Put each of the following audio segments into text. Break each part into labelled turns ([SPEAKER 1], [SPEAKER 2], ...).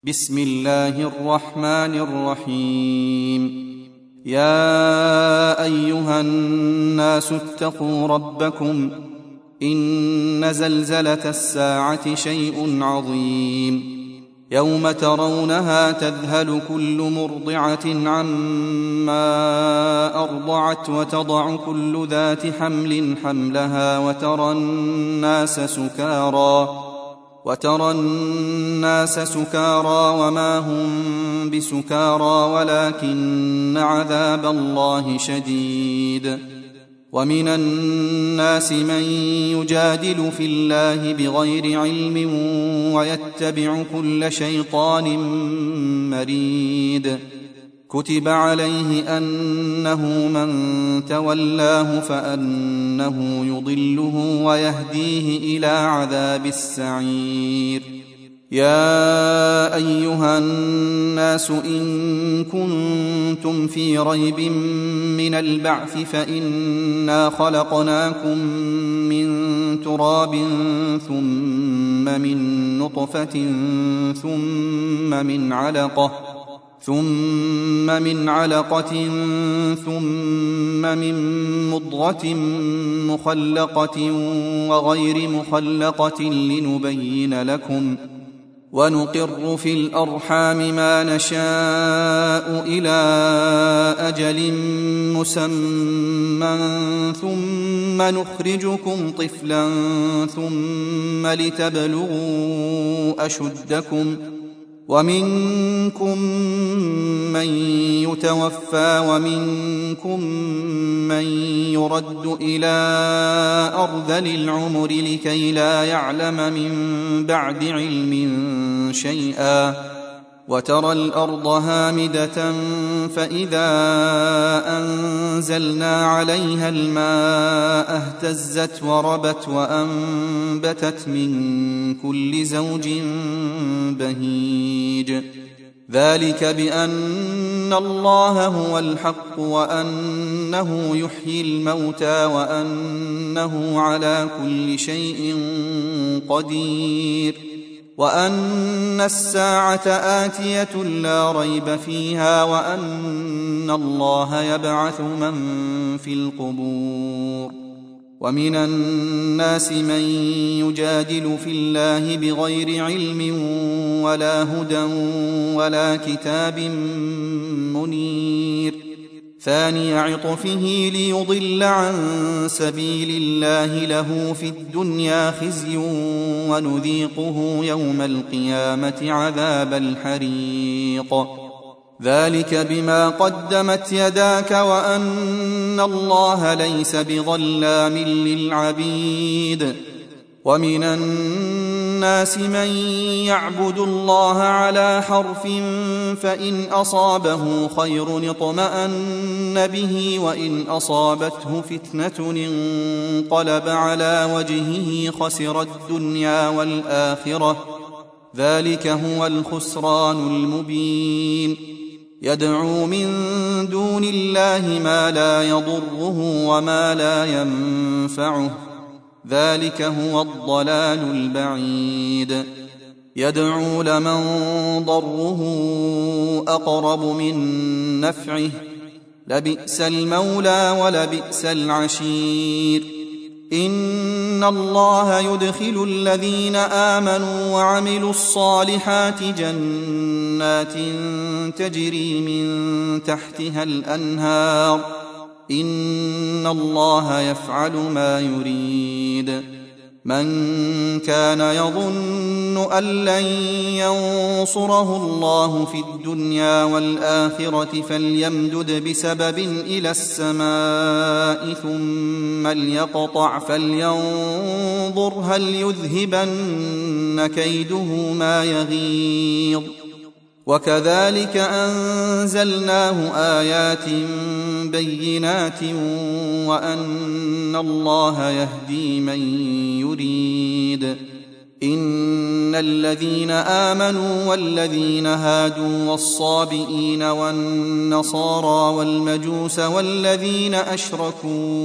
[SPEAKER 1] بسم الله الرحمن الرحيم. يا أيها الناس اتقوا ربكم إن زلزلة الساعة شيء عظيم. يوم ترونها تذهل كل مرضعة عما أرضعت وتضع كل ذات حمل حملها وترى الناس سكارى وما هم بسكارى ولكن عذاب الله شديد. ومن الناس من يجادل في الله بغير علم ويتبع كل شيطان مريد. كتب عليه أنه من تولاه فأنه يضله ويهديه إلى عذاب السعير. يا أيها الناس إن كنتم في ريب من البعث فإنا خلقناكم من تراب ثم من نطفة ثم من علقة ثم من مضغة مخلقة وغير مخلقة لنبين لكم، ونقر في الأرحام ما نشاء إلى أجل مسمى ثم نخرجكم طفلا ثم لتبلغوا أشدكم، ومنكم من يتوفى ومنكم من يرد إلى أرذل العمر لكي لا يعلم من بعد علم شيئا. وترى الأرض هامدة فإذا أنزلنا عليها الماء اهتزت وربت وأنبتت من كل زوج بهيج. ذلك بأن الله هو الحق وأنه يحيي الموتى وأنه على كل شيء قدير، وأن الساعة آتية لا ريب فيها، وأن الله يبعث من في القبور. ومن الناس من يجادل في الله بغير علم ولا هدى ولا كتاب منير. ثاني عطفه ليضل عن سبيل الله له في الدنيا خزي ونذيقه يوم القيامة عذاب الحريق. ذلك بما قدمت يداك وأن الله ليس بظلام للعبيد. ومن الناس من يعبد الله على حرف فإن أصابه خير اطمأن به وإن أصابته فتنة انقلب على وجهه خسر الدنيا والآخرة. ذلك هو الخسران المبين. يدعو من دون الله ما لا يضره وما لا ينفعه، ذلك هو الضلال البعيد. يدعو لمن ضره أقرب من نفعه، لبئس المولى ولبئس العشير. إن الله يدخل الذين آمنوا وعملوا الصالحات جنات تجري من تحتها الأنهار، إن الله يفعل ما يريد. من كان يظن أن لن ينصره الله في الدنيا والآخرة فليمدد بسبب إلى السماء ثم ليقطع فلينظر هل يذهبن كيده ما يغيظ. وكذلك أنزلناه آيات بينات وأن الله يهدي من يريد. إن الذين آمنوا والذين هادوا والصابئين والنصارى والمجوس والذين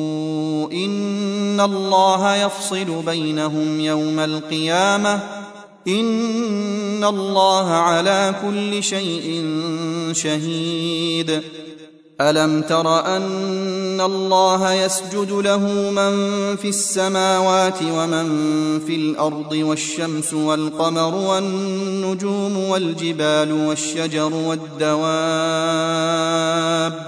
[SPEAKER 1] أشركوا إن الله يفصل بينهم يوم القيامة إن الله على كل شيء شهيد. ألم تر أن الله يسجد له من في السماوات ومن في الأرض والشمس والقمر والنجوم والجبال والشجر والدواب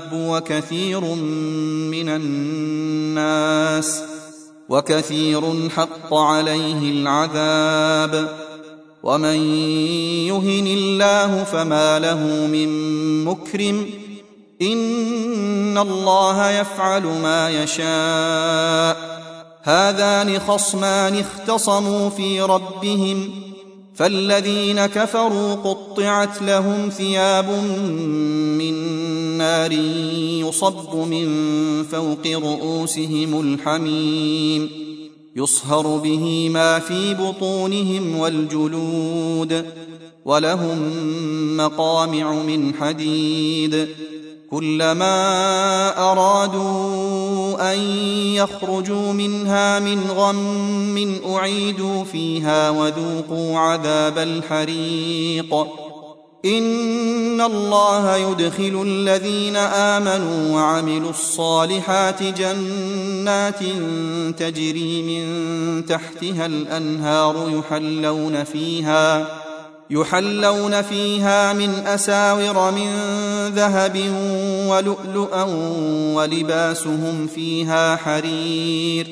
[SPEAKER 1] وكثير حق عليه العذاب. ومن يهن الله فما له من مكرم. إن الله يفعل ما يشاء. هذان خصمان اختصموا في ربهم فالذين كفروا قطعت لهم ثياب من نار يصب من فوق رؤوسهم الحميم يصهر به ما في بطونهم والجلود ولهم مقامع من حديد كلما أرادوا أن يخرجوا منها من غم أعيدوا فيها وذوقوا عذاب الحريق. إن الله يدخل الذين آمنوا وعملوا الصالحات جنات تجري من تحتها الأنهار يحلون فيها من أساور من ذهب ولؤلؤا ولباسهم فيها حرير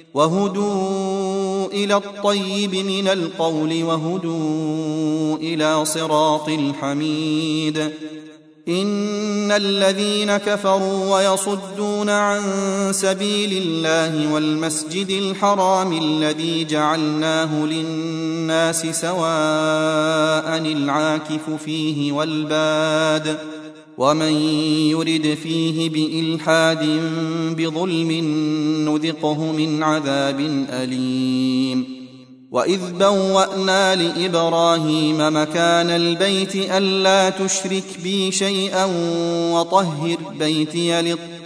[SPEAKER 1] وهدوا إلى الطيب من القول وهدوا إلى صراط الحميد. إن الذين كفروا ويصدون عن سبيل الله والمسجد الحرام الذي جعلناه للناس سواء العاكف فيه والباد ومن يرد فيه بإلحاد بظلم نذقه من عذاب أليم. وإذ بوأنا لإبراهيم مكان البيت ألا تشرك بي شيئا وطهر بيتي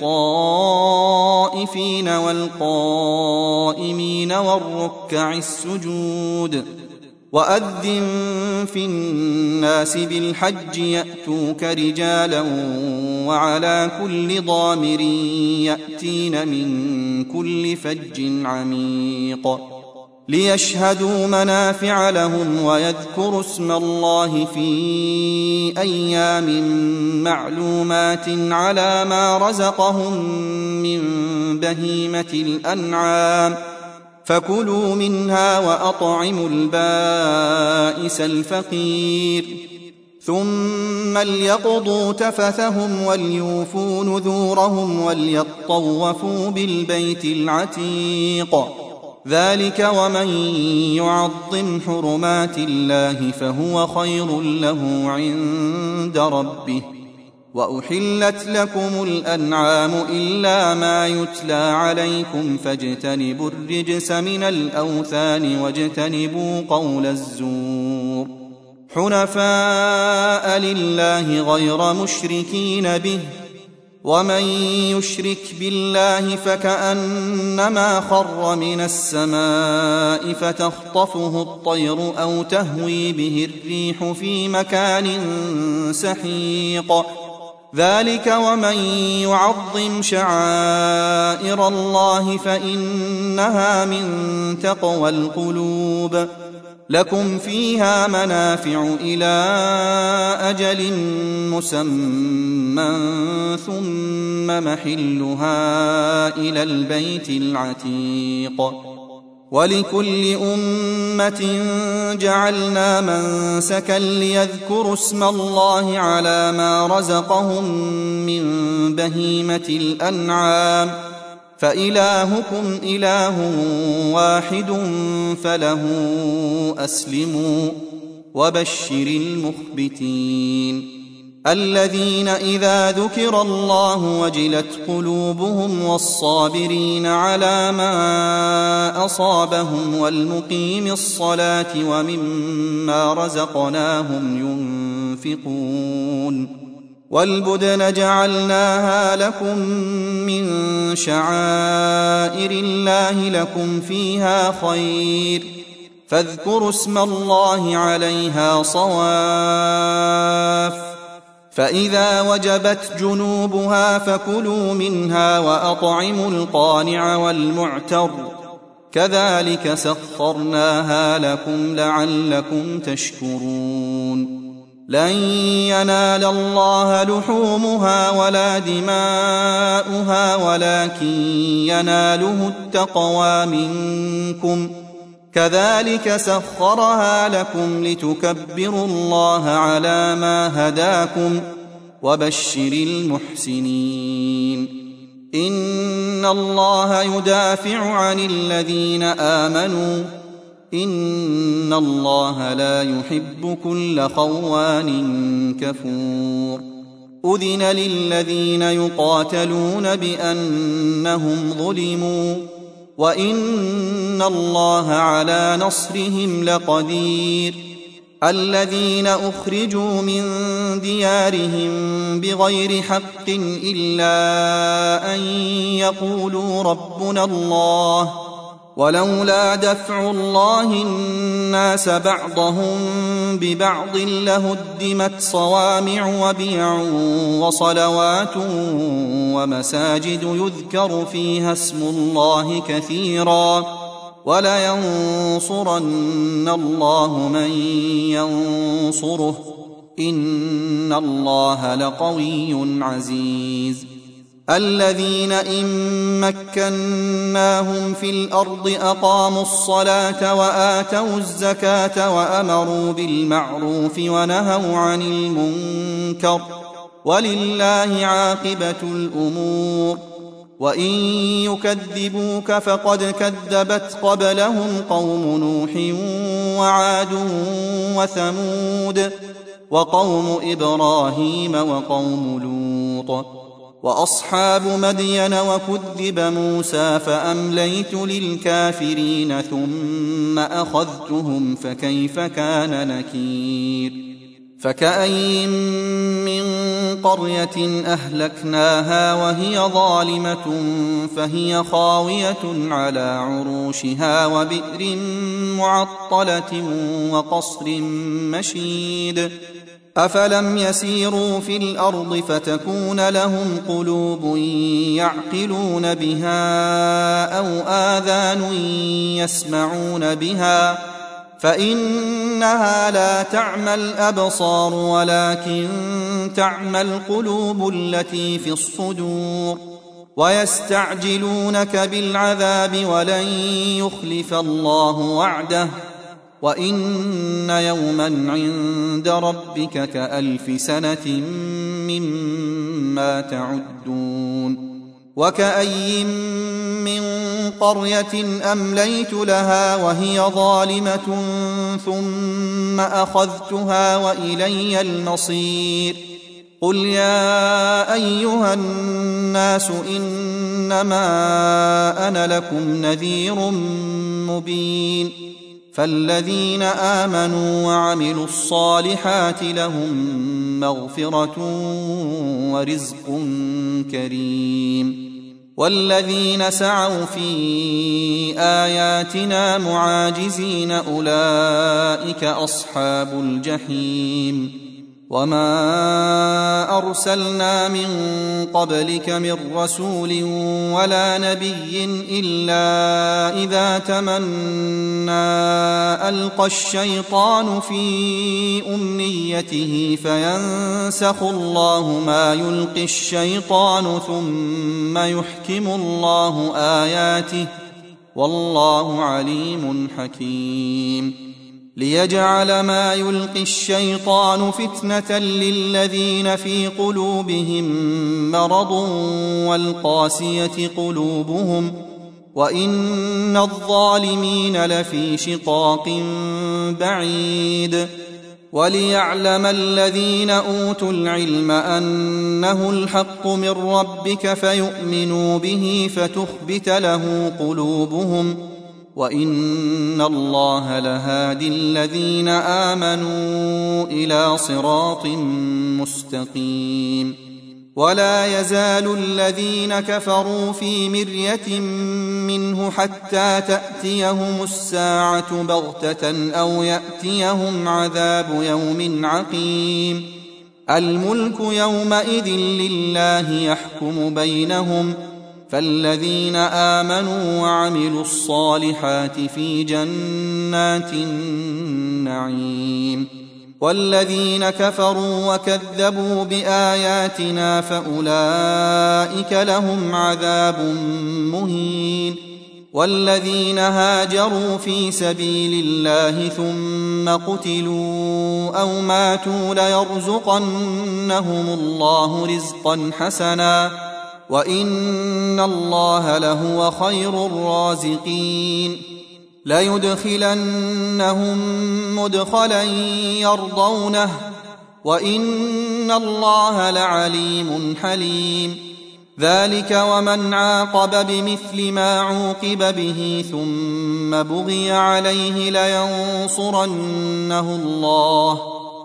[SPEAKER 1] للطائفين والقائمين والركع السجود. وأذن في الناس بالحج يأتوك رجالا وعلى كل ضامر يأتين من كل فج عميق ليشهدوا منافع لهم ويذكروا اسم الله في أيام معلومات على ما رزقهم من بهيمة الأنعام فكلوا منها وأطعموا البائس الفقير ثم ليقضوا تفثهم وليوفوا نذورهم وليطوفوا بالبيت العتيق. ذلك ومن يعظم حرمات الله فهو خير له عند ربه. وأحلت لكم الأنعام إلا ما يتلى عليكم فاجتنبوا الرجس من الأوثان واجتنبوا قول الزور حنفاء لله غير مشركين به ومن يشرك بالله فكأنما خر من السماء فتخطفه الطير أو تهوي به الريح في مكان سحيق. ذلك ومن يعظم شعائر الله فإنها من تقوى القلوب. لكم فيها منافع إلى أجل مسمى ثم محلها إلى البيت العتيق. ولكل أمة جعلنا منسكا ليذكروا اسم الله على ما رزقهم من بهيمة الأنعام فإلهكم إله واحد فله أسلموا وبشر المخبتين الذين إذا ذكر الله وجلت قلوبهم والصابرين على ما أصابهم والمقيم الصلاة ومما رزقناهم ينفقون. والبدن جعلناها لكم من شعائر الله لكم فيها خير فاذكروا اسم الله عليها صواف، فإذا وجبت جنوبها فكلوا منها وأطعموا القانع والمعتر، كذلك سخرناها لكم لعلكم تشكرون. لن ينال الله لحومها ولا دماؤها ولكن يناله التقوى منكم، كذلك سخرها لكم لتكبروا الله على ما هداكم، وبشر المحسنين. إن الله يدافع عن الذين آمنوا، إن الله لا يحب كل خوان كفور. أذن للذين يقاتلون بأنهم ظلموا، وإن الله على نصرهم لقدير. الذين أخرجوا من ديارهم بغير حق إلا أن يقولوا ربنا الله، ولولا دفع الله الناس بعضهم ببعض لهدمت صوامع وبيع وصلوات ومساجد يذكر فيها اسم الله كثيرا، ولينصرن الله من ينصره، إن الله لقوي عزيز. الذين إن مكناهم في الأرض أقاموا الصلاة وآتوا الزكاة وأمروا بالمعروف ونهوا عن المنكر، ولله عاقبة الأمور. وإن يكذبوك فقد كذبت قبلهم قوم نوح وعاد وثمود وقوم إبراهيم وقوم لوط وأصحاب مدين، وكذب موسى فأمليت للكافرين ثم أخذتهم فكيف كان نكير. فكأين من قرية أهلكناها وهي ظالمة فهي خاوية على عروشها وبئر معطلة وقصر مشيد. أفلم يسيروا في الأرض فتكون لهم قلوب يعقلون بها أو آذان يسمعون بها، فإنها لا تعمى الأبصار ولكن تعمى القلوب التي في الصدور. ويستعجلونك بالعذاب ولن يخلف الله وعده، وإن يوما عند ربك كألف سنة مما تعدون. وكأي من قرية أمليت لها وهي ظالمة ثم أخذتها وإلي المصير. قل يا أيها الناس إنما أنا لكم نذير مبين. فالذين آمنوا وعملوا الصالحات لهم مغفرة ورزق كريم. والذين سعوا في آياتنا معاجزين أولئك أصحاب الجحيم. وما أرسلنا من قبلك من رسول ولا نبي إلا إذا تمنى ألقى الشيطان في أمنيته فينسخ الله ما يلقي الشيطان ثم يحكم الله آياته، والله عليم حكيم. ليجعل ما يلقي الشيطان فتنة للذين في قلوبهم مرض والقاسية قلوبهم، وإن الظالمين لفي شقاق بعيد. وليعلم الذين أوتوا العلم أنه الحق من ربك فيؤمنوا به فتخبت له قلوبهم، وإن الله لهادي الذين آمنوا إلى صراط مستقيم. ولا يزال الذين كفروا في مرية منه حتى تأتيهم الساعة بغتة أو يأتيهم عذاب يوم عقيم الملك يومئذ لله يحكم بينهم فالذين آمنوا وعملوا الصالحات في جنات النعيم والذين كفروا وكذبوا بآياتنا فأولئك لهم عذاب مهين والذين هاجروا في سبيل الله ثم قتلوا أو ماتوا ليرزقنهم الله رزقا حسنا وإن الله لهو خير الرازقين ليدخلنهم مدخلا يرضونه وإن الله لعليم حليم ذلك ومن عاقب بمثل ما عوقب به ثم بغي عليه لينصرنه الله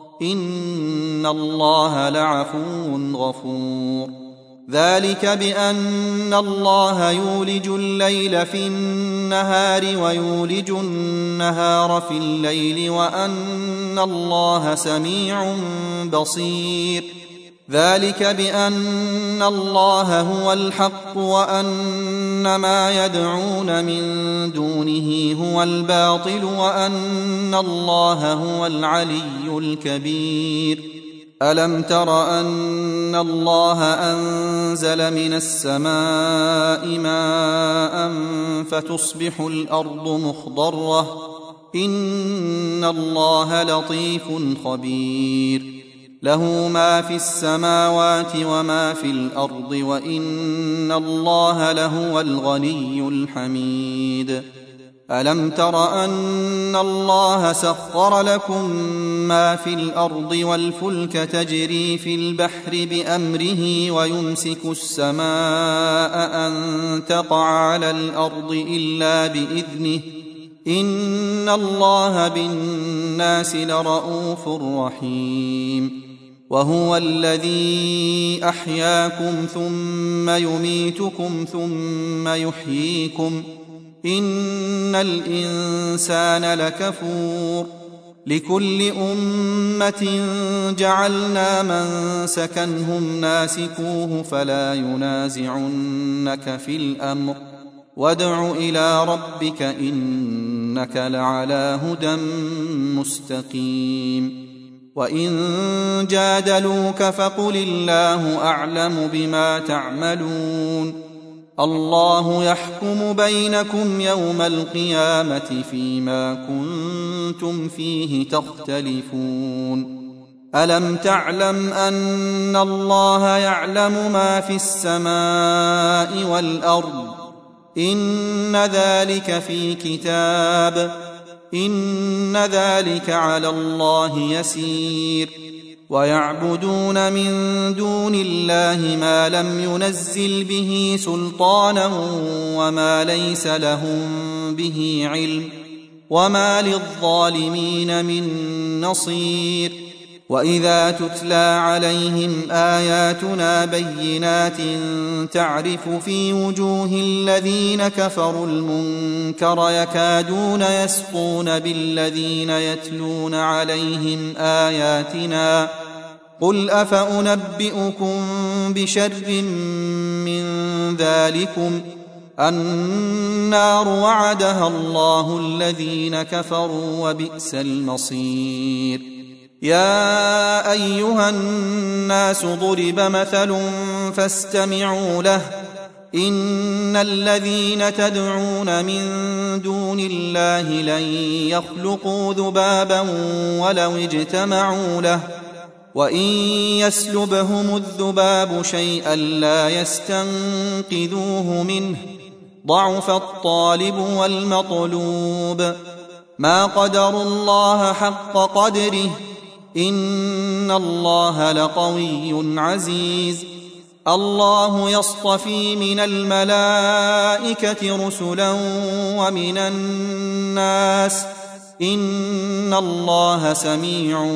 [SPEAKER 1] إن الله لعفو غفور ذلك بأن الله يولج الليل في النهار ويولج النهار في الليل وأن الله سميع بصير ذلك بأن الله هو الحق وأن ما يدعون من دونه هو الباطل وأن الله هو العلي الكبير ألم تر أن الله أنزل من السماء ماء فتصبح الأرض مخضرة إن الله لطيف خبير له ما في السماوات وما في الأرض وإن الله لهو الغني الحميد ألم تر أن الله سخر لكم ما في الأرض والفلك تجري في البحر بأمره ويمسك السماء أن تقع على الأرض إلا بإذنه إن الله بالناس لرءوف رحيم وهو الذي أحياكم ثم يميتكم ثم يحييكم إن الإنسان لكفور لكل أمة جعلنا منسكا هم ناسكوه فلا ينازعنك في الأمر وادع إلى ربك إنك لعلى هدى مستقيم وإن جادلوك فقل الله أعلم بما تعملون الله يحكم بينكم يوم القيامة فيما كنتم فيه تختلفون ألم تعلم أن الله يعلم ما في السماء والأرض إن ذلك في كتاب إن ذلك على الله يسير ويعبدون من دون الله ما لم ينزل به سلطانا وما ليس لهم به علم وما للظالمين من نصير وإذا تتلى عليهم آياتنا بينات تعرف في وجوه الذين كفروا المنكر يكادون يسقون بالذين يتلون عليهم آياتنا قل أفأنبئكم بشر من ذلكم النار وعدها الله الذين كفروا وبئس المصير يا أيها الناس ضرب مثل فاستمعوا له إن الذين تدعون من دون الله لن يخلقوا ذبابا ولو اجتمعوا له وإن يسلبهم الذباب شيئا لا يستنقذوه منه ضعف الطالب والمطلوب ما قدروا الله حق قدره إن الله لقوي عزيز الله يصطفي من الملائكة رسلا ومن الناس إن الله سميع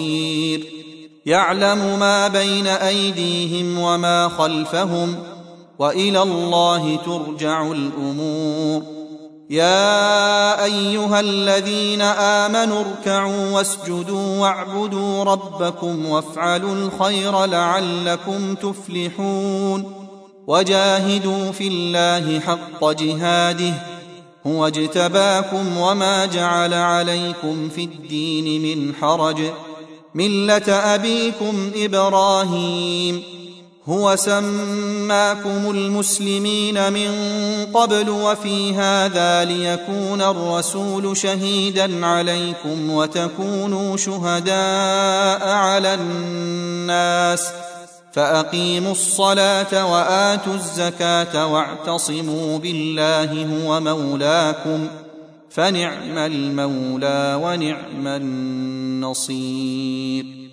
[SPEAKER 1] بصير يعلم ما بين أيديهم وما خلفهم وإلى الله ترجع الأمور. يا أيها الذين آمنوا اركعوا واسجدوا واعبدوا ربكم وافعلوا الخير لعلكم تفلحون. وجاهدوا في الله حق جهاده هو اجتباكم وما جعل عليكم في الدين من حرج ملة أبيكم إبراهيم هو سماكم المسلمين من قبل وفي هذا ليكون الرسول شهيدا عليكم وتكونوا شهداء على الناس فأقيموا الصلاة وآتوا الزكاة واعتصموا بالله هو مولاكم فنعم المولى ونعم النصير.